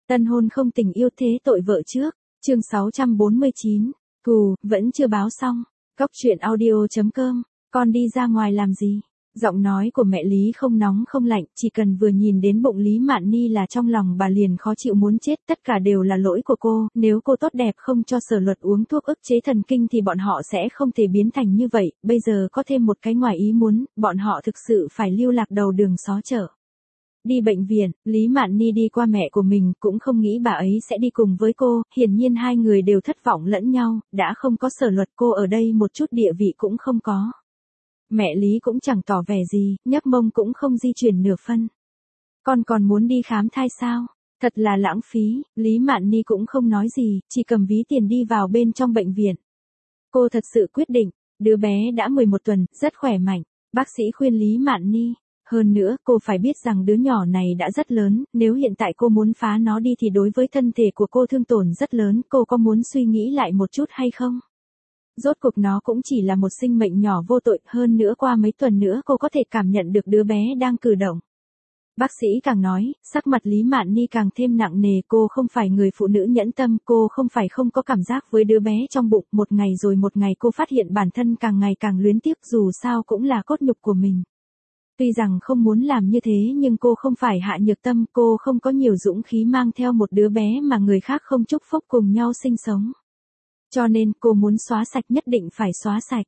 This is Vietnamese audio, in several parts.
Tân hôn không tình yêu thế tội vợ trước. Chương 649. Thù, vẫn chưa báo xong. Cóc truyện audio.com. Con đi ra ngoài làm gì? Giọng nói của mẹ Lý không nóng không lạnh, chỉ cần vừa nhìn đến bụng Lý Mạn Ni là trong lòng bà liền khó chịu muốn chết, tất cả đều là lỗi của cô, nếu cô tốt đẹp không cho Sở Luật uống thuốc ức chế thần kinh thì bọn họ sẽ không thể biến thành như vậy, bây giờ có thêm một cái ngoài ý muốn, bọn họ thực sự phải lưu lạc đầu đường xó chợ. Đi bệnh viện, Lý Mạn Ni đi qua mẹ của mình, cũng không nghĩ bà ấy sẽ đi cùng với cô, hiển nhiên hai người đều thất vọng lẫn nhau, đã không có Sở Luật cô ở đây một chút địa vị cũng không có. Mẹ Lý cũng chẳng tỏ vẻ gì, nhấc mông cũng không di chuyển nửa phân. Con còn muốn đi khám thai sao? Thật là lãng phí, Lý Mạn Ni cũng không nói gì, chỉ cầm ví tiền đi vào bên trong bệnh viện. Cô thật sự quyết định, đứa bé đã 11 tuần, rất khỏe mạnh, bác sĩ khuyên Lý Mạn Ni. Hơn nữa, cô phải biết rằng đứa nhỏ này đã rất lớn, nếu hiện tại cô muốn phá nó đi thì đối với thân thể của cô thương tổn rất lớn, cô có muốn suy nghĩ lại một chút hay không? Rốt cuộc nó cũng chỉ là một sinh mệnh nhỏ vô tội, hơn nữa qua mấy tuần nữa cô có thể cảm nhận được đứa bé đang cử động. Bác sĩ càng nói, sắc mặt Lý Mạn Ni càng thêm nặng nề, cô không phải người phụ nữ nhẫn tâm, cô không phải không có cảm giác với đứa bé trong bụng, một ngày rồi một ngày cô phát hiện bản thân càng ngày càng luyến tiếc, dù sao cũng là cốt nhục của mình. Tuy rằng không muốn làm như thế nhưng cô không phải hạ nhược tâm, cô không có nhiều dũng khí mang theo một đứa bé mà người khác không chúc phúc cùng nhau sinh sống. Cho nên cô muốn xóa sạch, nhất định phải xóa sạch.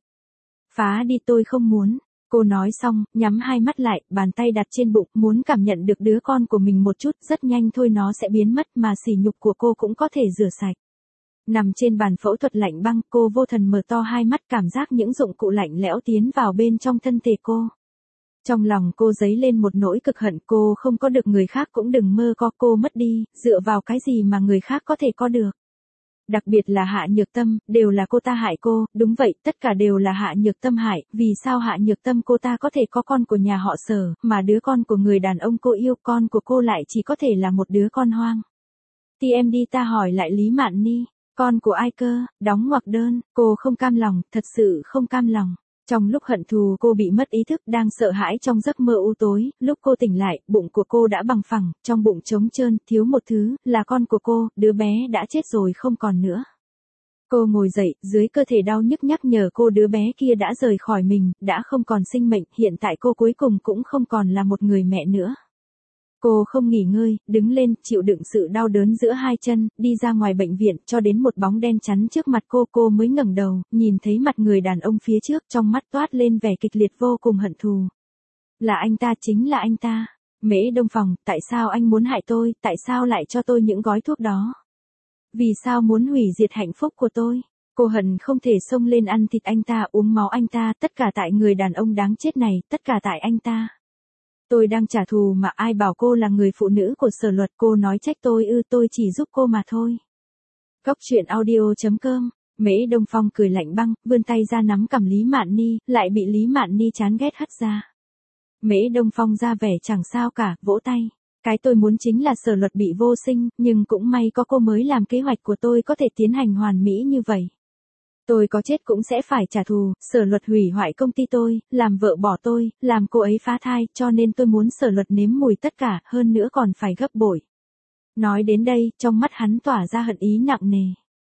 Phá đi, tôi không muốn. Cô nói xong, nhắm hai mắt lại, bàn tay đặt trên bụng, muốn cảm nhận được đứa con của mình một chút, rất nhanh thôi nó sẽ biến mất mà sỉ nhục của cô cũng có thể rửa sạch. Nằm trên bàn phẫu thuật lạnh băng, cô vô thần mở to hai mắt, cảm giác những dụng cụ lạnh lẽo tiến vào bên trong thân thể cô. Trong lòng cô dấy lên một nỗi cực hận, cô không có được, người khác cũng đừng mơ có, cô mất đi, dựa vào cái gì mà người khác có thể có được. Đặc biệt là Hạ Nhược Tâm, đều là cô ta hại cô, đúng vậy, tất cả đều là Hạ Nhược Tâm hại, vì sao Hạ Nhược Tâm cô ta có thể có con của nhà họ Sở, mà đứa con của người đàn ông cô yêu, con của cô lại chỉ có thể là một đứa con hoang. TMD ta hỏi lại Lý Mạn Ni, con của ai cơ, đóng ngoặc đơn, cô không cam lòng, thật sự không cam lòng. Trong lúc hận thù cô bị mất ý thức, đang sợ hãi trong giấc mơ u tối, lúc cô tỉnh lại, bụng của cô đã bằng phẳng, trong bụng trống trơn, thiếu một thứ, là con của cô, đứa bé đã chết rồi không còn nữa. Cô ngồi dậy, dưới cơ thể đau nhức nhắc nhở cô đứa bé kia đã rời khỏi mình, đã không còn sinh mệnh, hiện tại cô cuối cùng cũng không còn là một người mẹ nữa. Cô không nghỉ ngơi, đứng lên, chịu đựng sự đau đớn giữa hai chân, đi ra ngoài bệnh viện, cho đến một bóng đen chắn trước mặt cô mới ngẩng đầu, nhìn thấy mặt người đàn ông phía trước, trong mắt toát lên vẻ kịch liệt vô cùng hận thù. Là anh ta, chính là anh ta. Mễ Đông Phòng, tại sao anh muốn hại tôi, tại sao lại cho tôi những gói thuốc đó? Vì sao muốn hủy diệt hạnh phúc của tôi? Cô hận không thể xông lên ăn thịt anh ta, uống máu anh ta, tất cả tại người đàn ông đáng chết này, tất cả tại anh ta. Tôi đang trả thù mà ai bảo cô là người phụ nữ của Sở Luật, cô nói trách tôi ư, tôi chỉ giúp cô mà thôi. Cóc truyện audio.com. Mễ Đông Phong cười lạnh băng, vươn tay ra nắm cằm Lý Mạn Ni, lại bị Lý Mạn Ni chán ghét hất ra. Mễ Đông Phong ra vẻ chẳng sao cả, vỗ tay. Cái tôi muốn chính là Sở Luật bị vô sinh, nhưng cũng may có cô mới làm kế hoạch của tôi có thể tiến hành hoàn mỹ như vậy. Tôi có chết cũng sẽ phải trả thù, Sở Luật hủy hoại công ty tôi, làm vợ bỏ tôi, làm cô ấy phá thai, cho nên tôi muốn Sở Luật nếm mùi tất cả, hơn nữa còn phải gấp bội. Nói đến đây, trong mắt hắn tỏa ra hận ý nặng nề.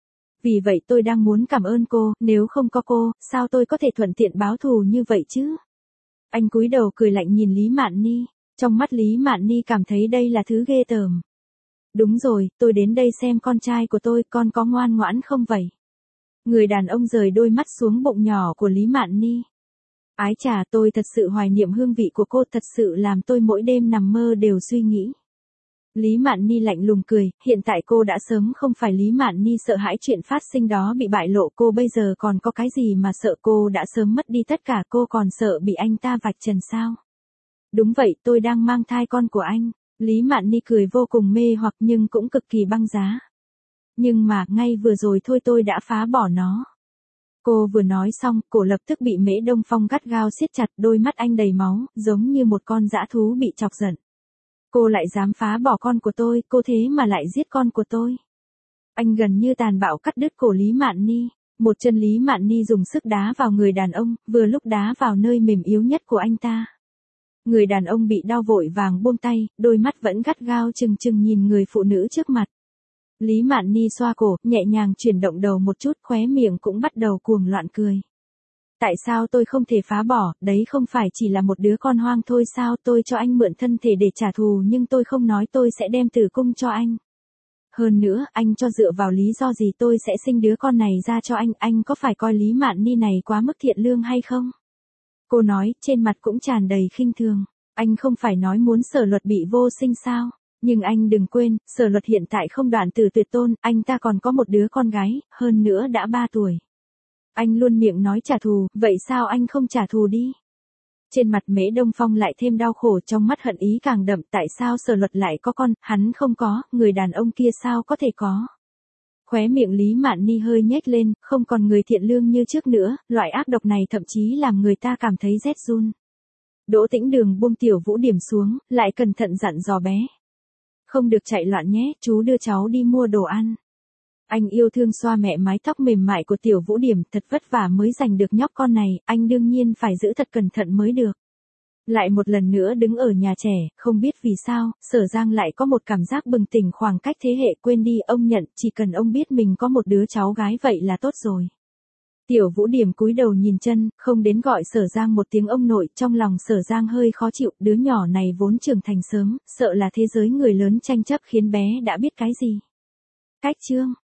Vì vậy tôi đang muốn cảm ơn cô, nếu không có cô, sao tôi có thể thuận tiện báo thù như vậy chứ? Anh cúi đầu cười lạnh nhìn Lý Mạn Ni, trong mắt Lý Mạn Ni cảm thấy đây là thứ ghê tởm. Đúng rồi, tôi đến đây xem con trai của tôi, con có ngoan ngoãn không vậy? Người đàn ông rời đôi mắt xuống bụng nhỏ của Lý Mạn Ni. Ái chà, tôi thật sự hoài niệm hương vị của cô, thật sự làm tôi mỗi đêm nằm mơ đều suy nghĩ. Lý Mạn Ni lạnh lùng cười, hiện tại cô đã sớm không phải Lý Mạn Ni sợ hãi chuyện phát sinh đó bị bại lộ, cô bây giờ còn có cái gì mà sợ, cô đã sớm mất đi tất cả, cô còn sợ bị anh ta vạch trần sao? Đúng vậy, tôi đang mang thai con của anh. Lý Mạn Ni cười vô cùng mê hoặc nhưng cũng cực kỳ băng giá. Nhưng mà, ngay vừa rồi thôi tôi đã phá bỏ nó. Cô vừa nói xong, cổ lập tức bị Mễ Đông Phong gắt gao siết chặt, đôi mắt anh đầy máu, giống như một con dã thú bị chọc giận. Cô lại dám phá bỏ con của tôi, cô thế mà lại giết con của tôi. Anh gần như tàn bạo cắt đứt cổ Lý Mạn Ni. Một chân Lý Mạn Ni dùng sức đá vào người đàn ông, vừa lúc đá vào nơi mềm yếu nhất của anh ta. Người đàn ông bị đau vội vàng buông tay, đôi mắt vẫn gắt gao chừng chừng nhìn người phụ nữ trước mặt. Lý Mạn Ni xoa cổ, nhẹ nhàng chuyển động đầu một chút, khóe miệng cũng bắt đầu cuồng loạn cười. Tại sao tôi không thể phá bỏ, đấy không phải chỉ là một đứa con hoang thôi sao, tôi cho anh mượn thân thể để trả thù nhưng tôi không nói tôi sẽ đem tử cung cho anh. Hơn nữa, anh cho dựa vào lý do gì tôi sẽ sinh đứa con này ra cho anh có phải coi Lý Mạn Ni này quá mức thiện lương hay không? Cô nói, trên mặt cũng tràn đầy khinh thường. Anh không phải nói muốn Sở Luật bị vô sinh sao? Nhưng anh đừng quên, Sở Luật hiện tại không đoạn tử tuyệt tôn, anh ta còn có một đứa con gái, hơn nữa đã 3 tuổi. Anh luôn miệng nói trả thù, vậy sao anh không trả thù đi? Trên mặt Mễ Đông Phong lại thêm đau khổ, trong mắt hận ý càng đậm, tại sao Sở Luật lại có con, hắn không có, người đàn ông kia sao có thể có? Khóe miệng Lý Mạn Ni hơi nhếch lên, không còn người thiện lương như trước nữa, loại ác độc này thậm chí làm người ta cảm thấy rét run. Đỗ Tĩnh Đường buông Tiểu Vũ Điểm xuống, lại cẩn thận dặn dò bé. Không được chạy loạn nhé, chú đưa cháu đi mua đồ ăn. Anh yêu thương xoa mẹ mái tóc mềm mại của Tiểu Vũ Điểm, thật vất vả mới giành được nhóc con này, anh đương nhiên phải giữ thật cẩn thận mới được. Lại một lần nữa đứng ở nhà trẻ, không biết vì sao, Sở Giang lại có một cảm giác bừng tỉnh khoảng cách thế hệ, quên đi ông nhận, chỉ cần ông biết mình có một đứa cháu gái vậy là tốt rồi. Tiểu Vũ Điểm cúi đầu nhìn chân, không đến gọi Sở Giang một tiếng ông nội, trong lòng Sở Giang hơi khó chịu, đứa nhỏ này vốn trưởng thành sớm, sợ là thế giới người lớn tranh chấp khiến bé đã biết cái gì. Cách chương